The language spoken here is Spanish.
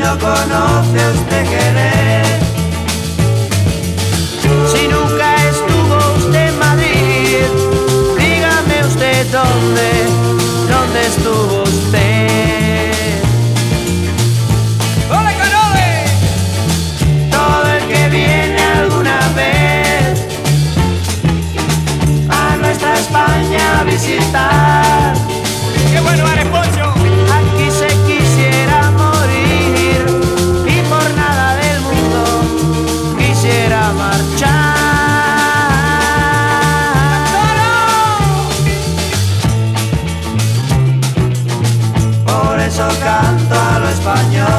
no conoce usted querer. Si nunca estuvo usted en Madrid, dígame usted dónde estuvo usted. ¡Ole, canole! Todo el que viene alguna vez a nuestra España a visitar, ¡Qué bueno eres, Poncho! aquí se quisiera morir y por nada del mundo quisiera marchar. Por eso canto a lo español.